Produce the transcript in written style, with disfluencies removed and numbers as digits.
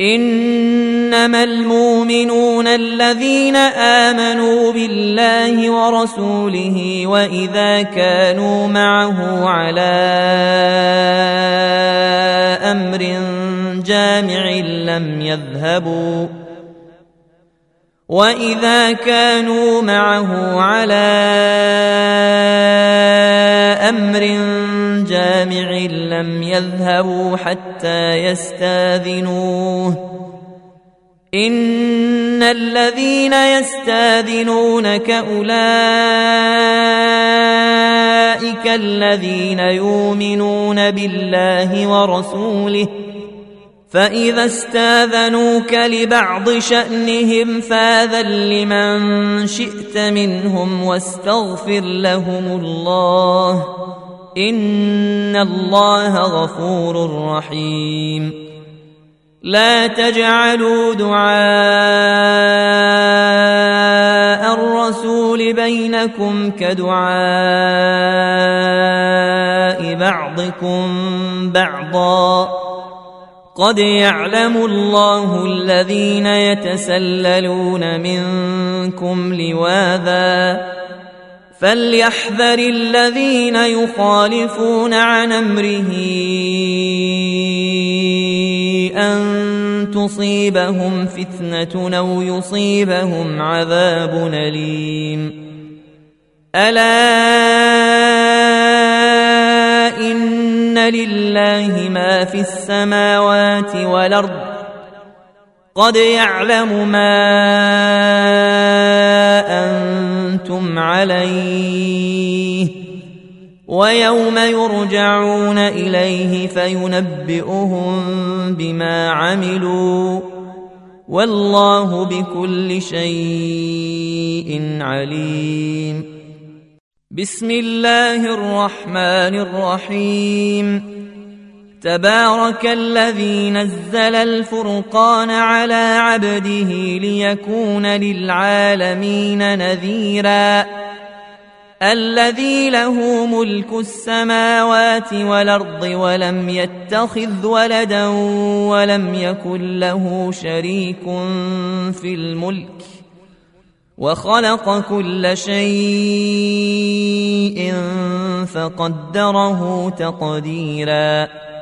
إنما المؤمنون الذين آمنوا بالله ورسوله وإذا كانوا معه على أمر جامع لم يذهبوا حتى يستاذنوه إن الذين يستاذنونك أولئك الذين يؤمنون بالله ورسوله فإذا استاذنوك لبعض شأنهم فاذن لمن شئت منهم واستغفر لهم الله إن الله غفور رحيم لا تجعلوا دعاء الرسول بينكم كدعاء بعضكم بعضا قد يعلم الله الذين يتسللون منكم لواذا فليحذر الذين يخالفون عن أمره أن تصيبهم فتنة أو يصيبهم عذاب أليم ألا إن لله ما في السماوات والأرض قد يعلم ما أنتم عليه ويوم يرجعون إليه فينبئهم بما عملوا والله بكل شيء عليم بسم الله الرحمن الرحيم تبارك الذي نزل الفرقان على عبده ليكون للعالمين نذيرا الذي له ملك السماوات والأرض ولم يتخذ ولدا ولم يكن له شريك في الملك وخلق كل شيء فقدره تقديرا